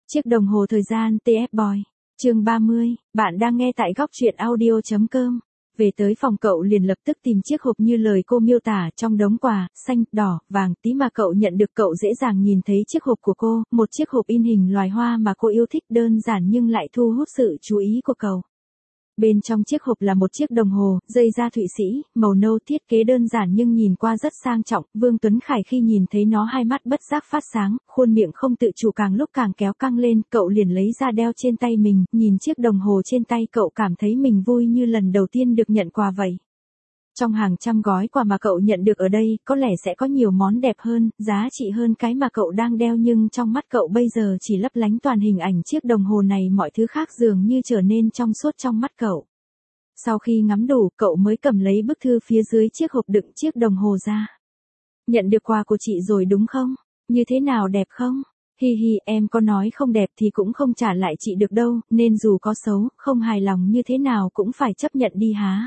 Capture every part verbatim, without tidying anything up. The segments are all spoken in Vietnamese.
Chiếc đồng hồ thời gian tê ép Boy. Chương ba mươi, bạn đang nghe tại góc truyện audio chấm com. Về tới phòng cậu liền lập tức tìm chiếc hộp như lời cô miêu tả trong đống quà, xanh, đỏ, vàng, tí mà cậu nhận được. Cậu dễ dàng nhìn thấy chiếc hộp của cô, một chiếc hộp in hình loài hoa mà cô yêu thích, đơn giản nhưng lại thu hút sự chú ý của cậu. Bên trong chiếc hộp là một chiếc đồng hồ, dây da Thụy Sĩ, màu nâu, thiết kế đơn giản nhưng nhìn qua rất sang trọng. Vương Tuấn Khải khi nhìn thấy nó hai mắt bất giác phát sáng, khuôn miệng không tự chủ càng lúc càng kéo căng lên. Cậu liền lấy ra đeo trên tay mình, nhìn chiếc đồng hồ trên tay cậu cảm thấy mình vui như lần đầu tiên được nhận quà vậy. Trong hàng trăm gói quà mà cậu nhận được ở đây, có lẽ sẽ có nhiều món đẹp hơn, giá trị hơn cái mà cậu đang đeo, nhưng trong mắt cậu bây giờ chỉ lấp lánh toàn hình ảnh chiếc đồng hồ này, mọi thứ khác dường như trở nên trong suốt trong mắt cậu. Sau khi ngắm đủ, cậu mới cầm lấy bức thư phía dưới chiếc hộp đựng chiếc đồng hồ ra. Nhận được quà của chị rồi đúng không? Như thế nào, đẹp không? Hi hi, em có nói không đẹp thì cũng không trả lại chị được đâu, nên dù có xấu, không hài lòng như thế nào cũng phải chấp nhận đi há.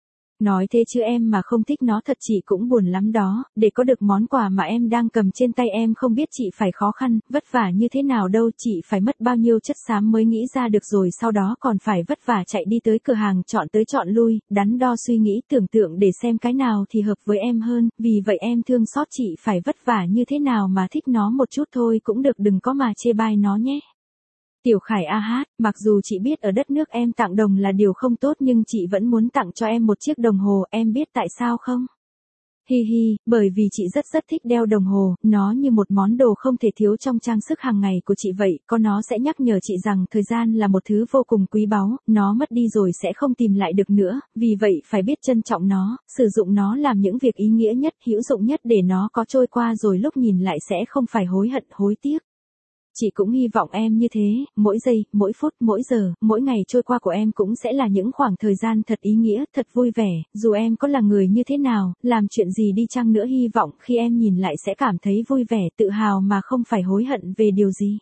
Nói thế chứ em mà không thích nó thật chị cũng buồn lắm đó, để có được món quà mà em đang cầm trên tay em không biết chị phải khó khăn, vất vả như thế nào đâu, chị phải mất bao nhiêu chất xám mới nghĩ ra được, rồi sau đó còn phải vất vả chạy đi tới cửa hàng chọn tới chọn lui, đắn đo suy nghĩ tưởng tượng để xem cái nào thì hợp với em hơn, vì vậy em thương xót chị phải vất vả như thế nào mà thích nó một chút thôi cũng được, đừng có mà chê bai nó nhé. Tiểu Khải a hát, mặc dù chị biết ở đất nước em tặng đồng là điều không tốt nhưng chị vẫn muốn tặng cho em một chiếc đồng hồ, em biết tại sao không? Hi hi, bởi vì chị rất rất thích đeo đồng hồ, nó như một món đồ không thể thiếu trong trang sức hàng ngày của chị vậy, có nó sẽ nhắc nhở chị rằng thời gian là một thứ vô cùng quý báu, nó mất đi rồi sẽ không tìm lại được nữa, vì vậy phải biết trân trọng nó, sử dụng nó làm những việc ý nghĩa nhất, hữu dụng nhất để nó có trôi qua rồi lúc nhìn lại sẽ không phải hối hận, hối tiếc. Chị cũng hy vọng em như thế, mỗi giây, mỗi phút, mỗi giờ, mỗi ngày trôi qua của em cũng sẽ là những khoảng thời gian thật ý nghĩa, thật vui vẻ, dù em có là người như thế nào, làm chuyện gì đi chăng nữa, hy vọng khi em nhìn lại sẽ cảm thấy vui vẻ, tự hào mà không phải hối hận về điều gì.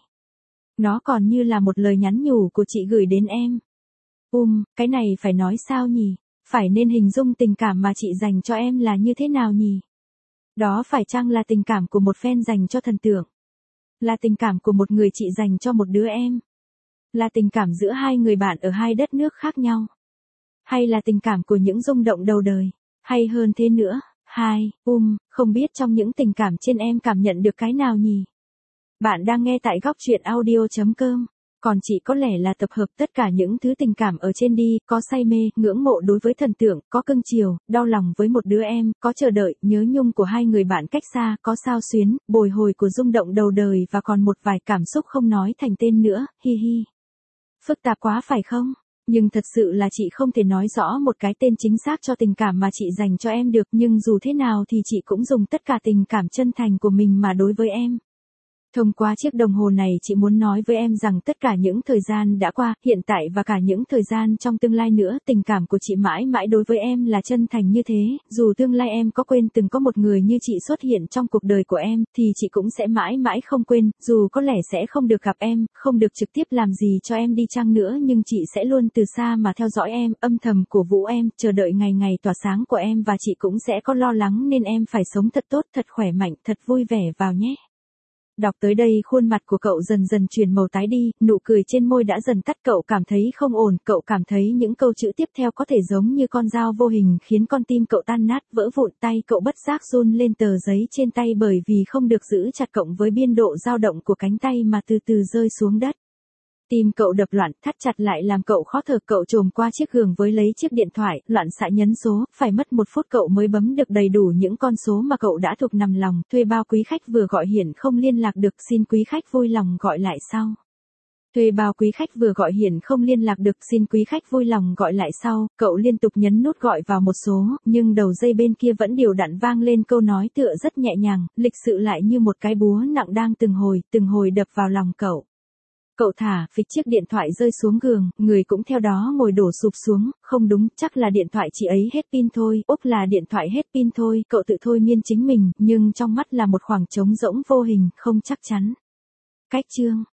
Nó còn như là một lời nhắn nhủ của chị gửi đến em. Um, cái này phải nói sao nhỉ? Phải nên hình dung tình cảm mà chị dành cho em là như thế nào nhỉ? Đó phải chăng là tình cảm của một fan dành cho thần tượng? Là tình cảm của một người chị dành cho một đứa em? Là tình cảm giữa hai người bạn ở hai đất nước khác nhau? Hay là tình cảm của những rung động đầu đời? Hay hơn thế nữa? Hai, um, không biết trong những tình cảm trên em cảm nhận được cái nào nhỉ? Bạn đang nghe tại góc truyện audio chấm com. Còn chị có lẽ là tập hợp tất cả những thứ tình cảm ở trên đi, có say mê, ngưỡng mộ đối với thần tượng, có cưng chiều, đau lòng với một đứa em, có chờ đợi, nhớ nhung của hai người bạn cách xa, có xao xuyến, bồi hồi của rung động đầu đời và còn một vài cảm xúc không nói thành tên nữa, hi hi. Phức tạp quá phải không? Nhưng thật sự là chị không thể nói rõ một cái tên chính xác cho tình cảm mà chị dành cho em được, nhưng dù thế nào thì chị cũng dùng tất cả tình cảm chân thành của mình mà đối với em. Thông qua chiếc đồng hồ này chị muốn nói với em rằng tất cả những thời gian đã qua, hiện tại và cả những thời gian trong tương lai nữa, tình cảm của chị mãi mãi đối với em là chân thành như thế, dù tương lai em có quên từng có một người như chị xuất hiện trong cuộc đời của em, thì chị cũng sẽ mãi mãi không quên, dù có lẽ sẽ không được gặp em, không được trực tiếp làm gì cho em đi chăng nữa, nhưng chị sẽ luôn từ xa mà theo dõi em, âm thầm cổ vũ em, chờ đợi ngày ngày tỏa sáng của em, và chị cũng sẽ có lo lắng nên em phải sống thật tốt, thật khỏe mạnh, thật vui vẻ vào nhé. Đọc tới đây khuôn mặt của cậu dần dần chuyển màu tái đi, nụ cười trên môi đã dần tắt, cậu cảm thấy không ổn, cậu cảm thấy những câu chữ tiếp theo có thể giống như con dao vô hình khiến con tim cậu tan nát, vỡ vụn, tay cậu bất giác run lên tờ giấy trên tay bởi vì không được giữ chặt cộng với biên độ dao động của cánh tay mà từ từ rơi xuống đất. Tim cậu đập loạn, thắt chặt lại làm cậu khó thở, cậu chồm qua chiếc gương với lấy chiếc điện thoại, loạn xạ nhấn số, phải mất một phút cậu mới bấm được đầy đủ những con số mà cậu đã thuộc nằm lòng, thuê bao quý khách vừa gọi hiện không liên lạc được, xin quý khách vui lòng gọi lại sau. Thuê bao quý khách vừa gọi hiện không liên lạc được, xin quý khách vui lòng gọi lại sau, cậu liên tục nhấn nút gọi vào một số, nhưng đầu dây bên kia vẫn đều đặn vang lên câu nói tựa rất nhẹ nhàng, lịch sự lại như một cái búa nặng đang từng hồi, từng hồi đập vào lòng cậu. Cậu thả phịch chiếc điện thoại rơi xuống giường, người cũng theo đó ngồi đổ sụp xuống, không đúng, chắc là điện thoại chị ấy hết pin thôi, úp là điện thoại hết pin thôi, cậu tự thôi miên chính mình, nhưng trong mắt là một khoảng trống rỗng vô hình, không chắc chắn. Cách chương